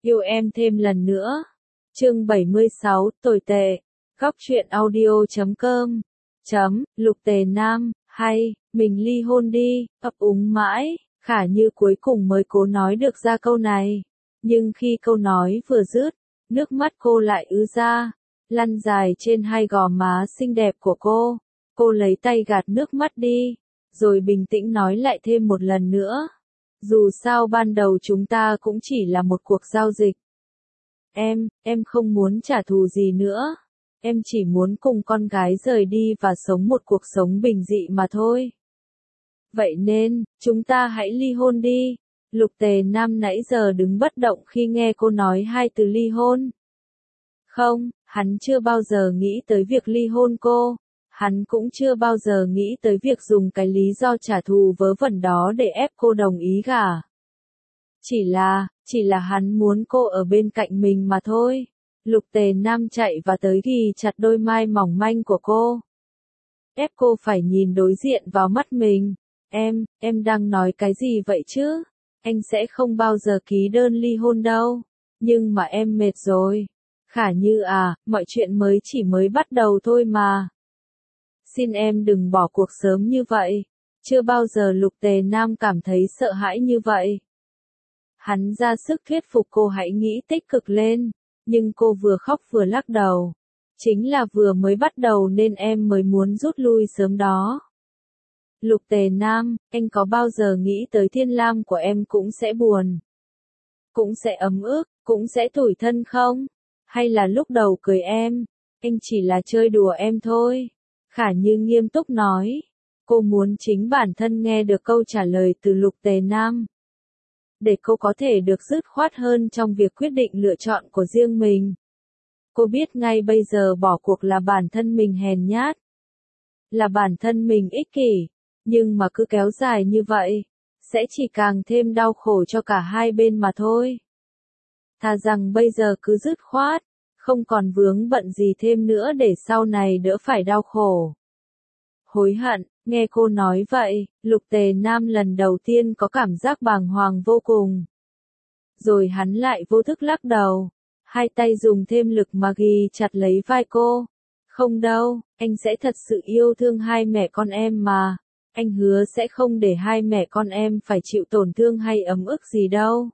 Yêu em thêm lần nữa. Chương 76, tồi tệ. Góc truyện audio.com. Lục Tề Nam, hay, mình ly hôn đi, ấp úng mãi, Khả Như cuối cùng mới cố nói được ra câu này. Nhưng khi câu nói vừa dứt, nước mắt cô lại ứa ra, lăn dài trên hai gò má xinh đẹp của cô. Cô lấy tay gạt nước mắt đi, rồi bình tĩnh nói lại thêm một lần nữa. Dù sao ban đầu chúng ta cũng chỉ là một cuộc giao dịch. Em không muốn trả thù gì nữa. Em chỉ muốn cùng con gái rời đi và sống một cuộc sống bình dị mà thôi. Vậy nên, chúng ta hãy ly hôn đi. Lục Tề Nam nãy giờ đứng bất động khi nghe cô nói hai từ ly hôn. Không, hắn chưa bao giờ nghĩ tới việc ly hôn cô. Hắn cũng chưa bao giờ nghĩ tới việc dùng cái lý do trả thù vớ vẩn đó để ép cô đồng ý gả. Chỉ là hắn muốn cô ở bên cạnh mình mà thôi. Lục Tề Nam chạy và tới ghì chặt đôi mai mỏng manh của cô. Ép cô phải nhìn đối diện vào mắt mình. Em đang nói cái gì vậy chứ? Anh sẽ không bao giờ ký đơn ly hôn đâu. Nhưng mà em mệt rồi. Khả Như à, mọi chuyện chỉ mới bắt đầu thôi mà. Xin em đừng bỏ cuộc sớm như vậy. Chưa bao giờ Lục Tề Nam cảm thấy sợ hãi như vậy. Hắn ra sức thuyết phục cô hãy nghĩ tích cực lên, nhưng cô vừa khóc vừa lắc đầu. Chính là vừa mới bắt đầu nên em mới muốn rút lui sớm đó. Lục Tề Nam, anh có bao giờ nghĩ tới Thiên Lam của em cũng sẽ buồn, cũng sẽ ấm ức, cũng sẽ tủi thân không? Hay là lúc đầu cười em, anh chỉ là chơi đùa em thôi? Khả Như nghiêm túc nói. Cô muốn chính bản thân nghe được câu trả lời từ Lục Tề Nam. Để cô có thể được dứt khoát hơn trong việc quyết định lựa chọn của riêng mình. Cô biết ngay bây giờ bỏ cuộc là bản thân mình hèn nhát. Là bản thân mình ích kỷ. Nhưng mà cứ kéo dài như vậy, sẽ chỉ càng thêm đau khổ cho cả hai bên mà thôi. Thà rằng bây giờ cứ dứt khoát, không còn vướng bận gì thêm nữa để sau này đỡ phải đau khổ. Hối hận, nghe cô nói vậy, Lục Tề Nam lần đầu tiên có cảm giác bàng hoàng vô cùng. Rồi hắn lại vô thức lắc đầu, hai tay dùng thêm lực mà ghì chặt lấy vai cô. Không đâu, anh sẽ thật sự yêu thương hai mẹ con em mà. Anh hứa sẽ không để hai mẹ con em phải chịu tổn thương hay ấm ức gì đâu.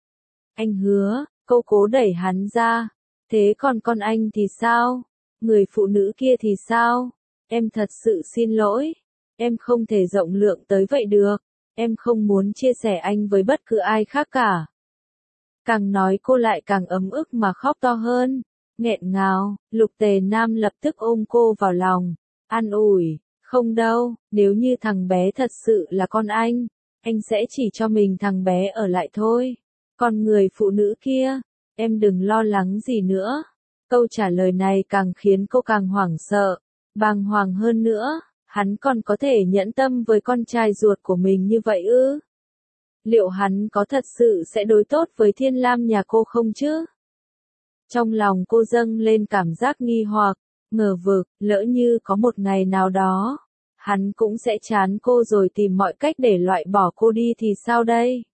Anh hứa, cô cố đẩy hắn ra. Thế còn con anh thì sao? Người phụ nữ kia thì sao? Em thật sự xin lỗi. Em không thể rộng lượng tới vậy được. Em không muốn chia sẻ anh với bất cứ ai khác cả. Càng nói cô lại càng ấm ức mà khóc to hơn. Nghẹn ngào, Lục Tề Nam lập tức ôm cô vào lòng. An ủi. Không đâu, nếu như thằng bé thật sự là con anh sẽ chỉ cho mình thằng bé ở lại thôi. Còn người phụ nữ kia, em đừng lo lắng gì nữa. Câu trả lời này càng khiến cô càng hoảng sợ, bàng hoàng hơn nữa, hắn còn có thể nhẫn tâm với con trai ruột của mình như vậy ư? Liệu hắn có thật sự sẽ đối tốt với Thiên Lam nhà cô không chứ? Trong lòng cô dâng lên cảm giác nghi hoặc, ngờ vực, lỡ như có một ngày nào đó, hắn cũng sẽ chán cô rồi tìm mọi cách để loại bỏ cô đi thì sao đây?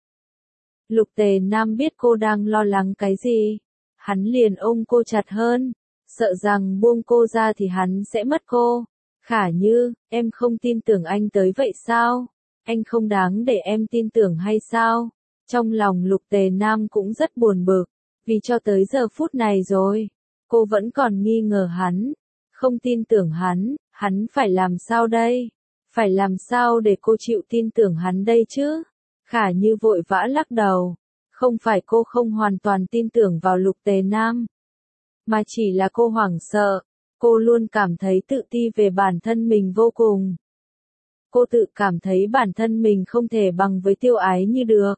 Lục Tề Nam biết cô đang lo lắng cái gì, hắn liền ôm cô chặt hơn, sợ rằng buông cô ra thì hắn sẽ mất cô. Khả Như, em không tin tưởng anh tới vậy sao? Anh không đáng để em tin tưởng hay sao? Trong lòng Lục Tề Nam cũng rất buồn bực, vì cho tới giờ phút này rồi, cô vẫn còn nghi ngờ hắn, không tin tưởng hắn phải làm sao đây? Phải làm sao để cô chịu tin tưởng hắn đây chứ? Khả Như vội vã lắc đầu, không phải cô không hoàn toàn tin tưởng vào Lục Tề Nam, mà chỉ là cô hoảng sợ, cô luôn cảm thấy tự ti về bản thân mình vô cùng. Cô tự cảm thấy bản thân mình không thể bằng với Tiêu Ái Như được.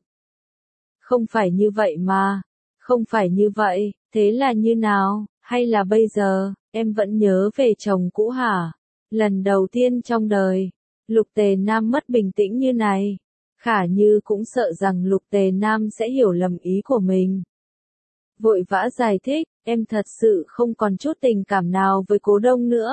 Không phải như vậy mà, không phải như vậy, thế là như nào, hay là bây giờ, em vẫn nhớ về chồng cũ hả? Lần đầu tiên trong đời, Lục Tề Nam mất bình tĩnh như này. Khả Như cũng sợ rằng Lục Tề Nam sẽ hiểu lầm ý của mình. Vội vã giải thích, em thật sự không còn chút tình cảm nào với Cố Đông nữa.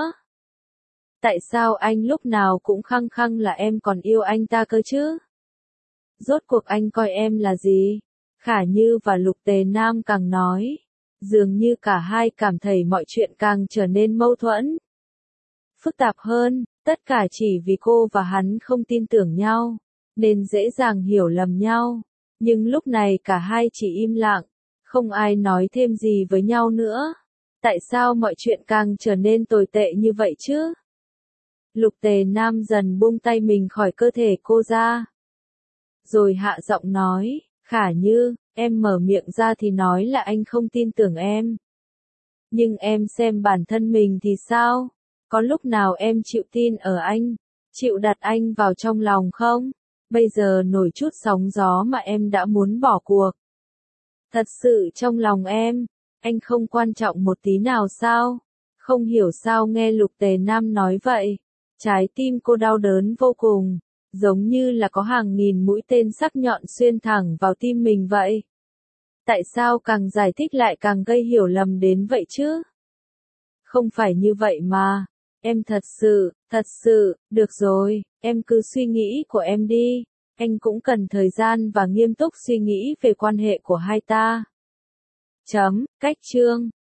Tại sao anh lúc nào cũng khăng khăng là em còn yêu anh ta cơ chứ? Rốt cuộc anh coi em là gì? Khả Như và Lục Tề Nam càng nói, dường như cả hai cảm thấy mọi chuyện càng trở nên mâu thuẫn, phức tạp hơn, tất cả chỉ vì cô và hắn không tin tưởng nhau, nên dễ dàng hiểu lầm nhau. Nhưng lúc này cả hai chỉ im lặng, không ai nói thêm gì với nhau nữa. Tại sao mọi chuyện càng trở nên tồi tệ như vậy chứ? Lục Tề Nam dần buông tay mình khỏi cơ thể cô ra. Rồi hạ giọng nói, Khả Như, em mở miệng ra thì nói là anh không tin tưởng em. Nhưng em xem bản thân mình thì sao? Có lúc nào em chịu tin ở anh, chịu đặt anh vào trong lòng không? Bây giờ nổi chút sóng gió mà em đã muốn bỏ cuộc. Thật sự trong lòng em, anh không quan trọng một tí nào sao? Không hiểu sao nghe Lục Tề Nam nói vậy. Trái tim cô đau đớn vô cùng, giống như là có hàng nghìn mũi tên sắc nhọn xuyên thẳng vào tim mình vậy. Tại sao càng giải thích lại càng gây hiểu lầm đến vậy chứ? Không phải như vậy mà. Em thật sự, được rồi, em cứ suy nghĩ của em đi. Anh cũng cần thời gian và nghiêm túc suy nghĩ về quan hệ của hai ta. Cách chương